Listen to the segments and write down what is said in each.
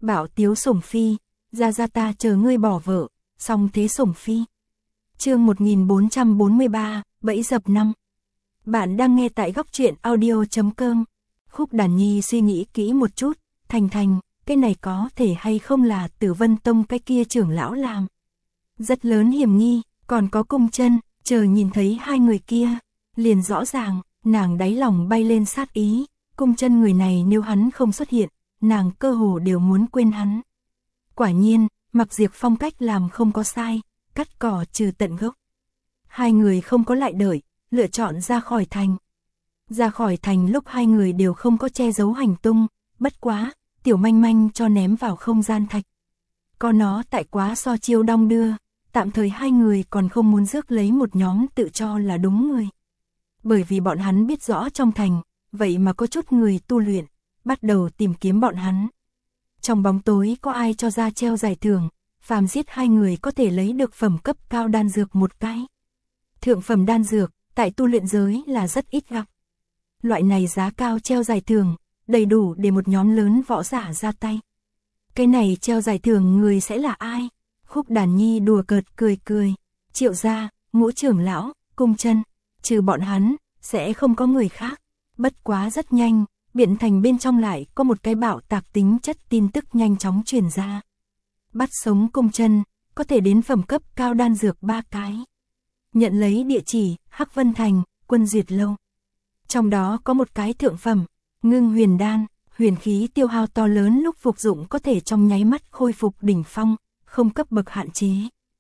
Bảo Tiếu Sủng Phi, ra ta chờ ngươi bỏ vợ, song thế Sủng Phi. Chương 1443, bẫy dập 5. Bạn đang nghe tại góc truyện audio.com. Khúc Đàn Nhi suy nghĩ kỹ một chút, Thành, cái này có thể hay không là Tử Vân Tông cái kia trưởng lão làm. Rất lớn hiểm nghi, còn có Cung Chân, chờ nhìn thấy hai người kia, liền rõ ràng, nàng đáy lòng bay lên sát ý, Cung Chân người này nếu hắn không xuất hiện, nàng cơ hồ đều muốn quên hắn. Quả nhiên, Mặc Diệp Phong cách làm không có sai, cắt cỏ trừ tận gốc. Hai người không có lại đợi, lựa chọn ra khỏi thành. Ra khỏi thành lúc hai người đều không có che giấu hành tung, bất quá, Tiểu Manh Manh cho ném vào không gian thạch. Có nó tại quá so chiêu đong đưa, tạm thời hai người còn không muốn rước lấy một nhóm tự cho là đúng người. Bởi vì bọn hắn biết rõ trong thành, vậy mà có chút người tu luyện, bắt đầu tìm kiếm bọn hắn. Trong bóng tối có ai cho ra treo giải thưởng, phàm giết hai người có thể lấy được phẩm cấp cao đan dược một cái. Thượng phẩm đan dược, tại tu luyện giới là rất ít gặp. Loại này giá cao treo giải thưởng, đầy đủ để một nhóm lớn võ giả ra tay. Cái này treo giải thưởng người sẽ là ai? Khúc Đàn Nhi đùa cợt cười. Triệu gia, Ngũ trưởng lão, Cung Chân, trừ bọn hắn, sẽ không có người khác. Bất quá rất nhanh, Biện Thành bên trong lại có một cái bạo tạc tính chất tin tức nhanh chóng truyền ra. Bắt sống Cung Chân, có thể đến phẩm cấp cao đan dược 3 cái. Nhận lấy địa chỉ, Hắc Vân Thành, Quân Duyệt Lâu. Trong đó có một cái thượng phẩm, Ngưng Huyền Đan, huyền khí tiêu hao to lớn lúc phục dụng có thể trong nháy mắt khôi phục đỉnh phong, không cấp bậc hạn chế.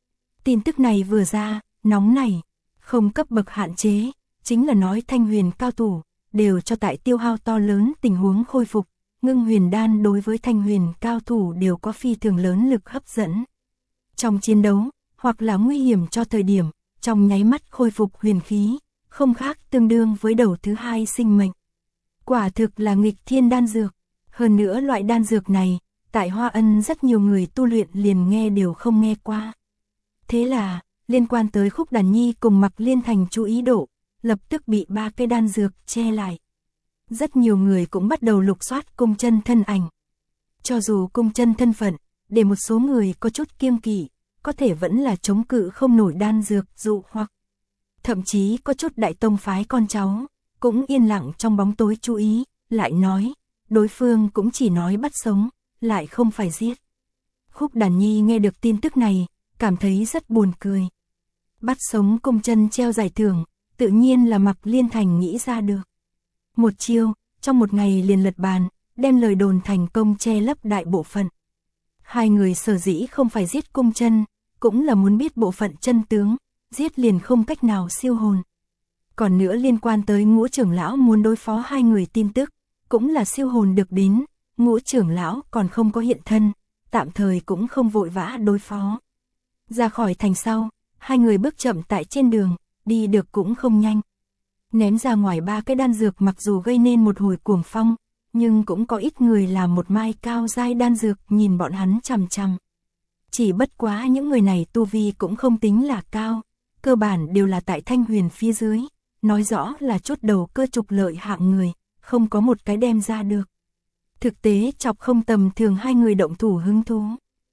Tin tức này vừa ra, nóng này, không cấp bậc hạn chế, chính là nói Thanh Huyền cao thủ, đều cho tại tiêu hao to lớn tình huống khôi phục. Ngưng Huyền Đan đối với Thanh Huyền cao thủ đều có phi thường lớn lực hấp dẫn. Trong chiến đấu, hoặc là nguy hiểm cho thời điểm, trong nháy mắt khôi phục huyền khí, không khác tương đương với đầu thứ hai sinh mệnh. Quả thực là nghịch thiên đan dược. Hơn nữa loại đan dược này, tại Hoa Ân rất nhiều người tu luyện liền nghe đều không nghe qua. Thế là, liên quan tới Khúc Đàn Nhi cùng Mặc Liên Thành chú ý độ, lập tức bị 3 cái đan dược che lại. Rất nhiều người cũng bắt đầu lục soát Cung Chân thân ảnh. Cho dù Cung Chân thân phận, để một số người có chút kiêng kỵ, có thể vẫn là chống cự không nổi đan dược dụ hoặc. Thậm chí có chút đại tông phái con cháu, cũng yên lặng trong bóng tối chú ý, lại nói, đối phương cũng chỉ nói bắt sống, lại không phải giết. Khúc Đàn Nhi nghe được tin tức này, cảm thấy rất buồn cười. Bắt sống Cung Chân treo giải thưởng, tự nhiên là Mặc Liên Thành nghĩ ra được. Một chiêu, trong một ngày liền lật bàn, đem lời đồn thành công che lấp đại bộ phận. Hai người sở dĩ không phải giết Cung Chân, cũng là muốn biết bộ phận chân tướng, giết liền không cách nào siêu hồn. Còn nữa liên quan tới Ngũ trưởng lão muốn đối phó hai người tin tức, cũng là siêu hồn được đến, Ngũ trưởng lão còn không có hiện thân, tạm thời cũng không vội vã đối phó. Ra khỏi thành sau, hai người bước chậm tại trên đường, đi được cũng không nhanh. Ném ra ngoài 3 cái đan dược mặc dù gây nên một hồi cuồng phong, nhưng cũng có ít người làm một mai cao giai đan dược nhìn bọn hắn chằm chằm. Chỉ bất quá những người này tu vi cũng không tính là cao, cơ bản đều là tại Thanh Huyền phía dưới, nói rõ là chốt đầu cơ trục lợi hạng người, không có một cái đem ra được. Thực tế chọc không tầm thường hai người động thủ hứng thú.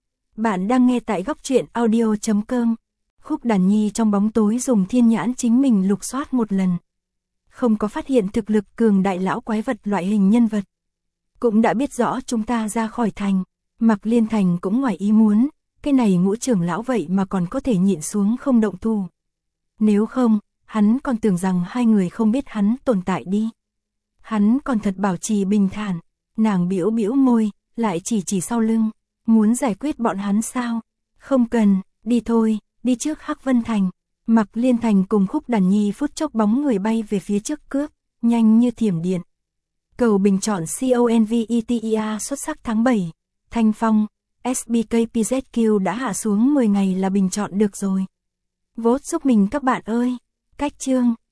Bạn đang nghe tại góc truyện audio.com. Khúc Đàn Nhi trong bóng tối dùng thiên nhãn chính mình lục soát một lần. Không có phát hiện thực lực cường đại lão quái vật loại hình nhân vật. Cũng đã biết rõ chúng ta ra khỏi thành, Mặc Liên Thành cũng ngoài ý muốn, cái này Ngũ trưởng lão vậy mà còn có thể nhịn xuống không động thủ. Nếu không, hắn còn tưởng rằng hai người không biết hắn tồn tại đi. Hắn còn thật bảo trì bình thản, nàng bĩu bĩu môi, lại chỉ sau lưng, muốn giải quyết bọn hắn sao? Không cần, đi thôi, đi trước Hắc Vân Thành. Mặc Liên Thành cùng Khúc Đàn Nhi phút chốc bóng người bay về phía trước cướp, nhanh như thiểm điện. Cầu bình chọn CONVETEA xuất sắc tháng 7, Thanh Phong, SBKPZQ đã hạ xuống 10 ngày là bình chọn được rồi. Vote giúp mình các bạn ơi, cách chương.